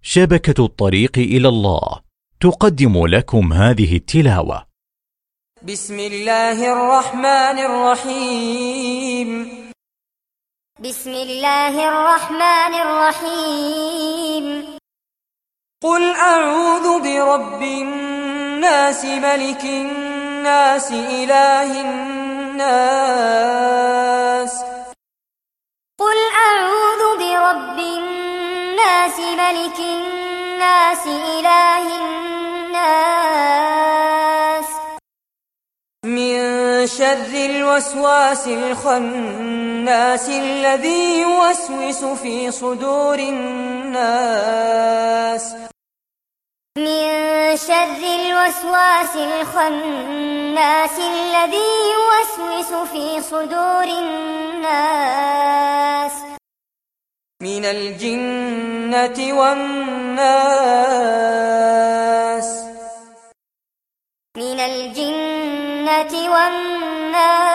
شبكة الطريق إلى الله تقدم لكم هذه التلاوة. بسم الله الرحمن الرحيم. بسم الله الرحمن الرحيم. قل أعوذ برب الناس ملك الناس إله الناس. قل أعوذ برب الناس ملك الناس إله الناس من شر الوسواس الخناس الذي يوسوس في صدور الناس. من شر الوسواس الخناس الذي يوسوس في صدور الناس من الجنة والناس. من الجنة والناس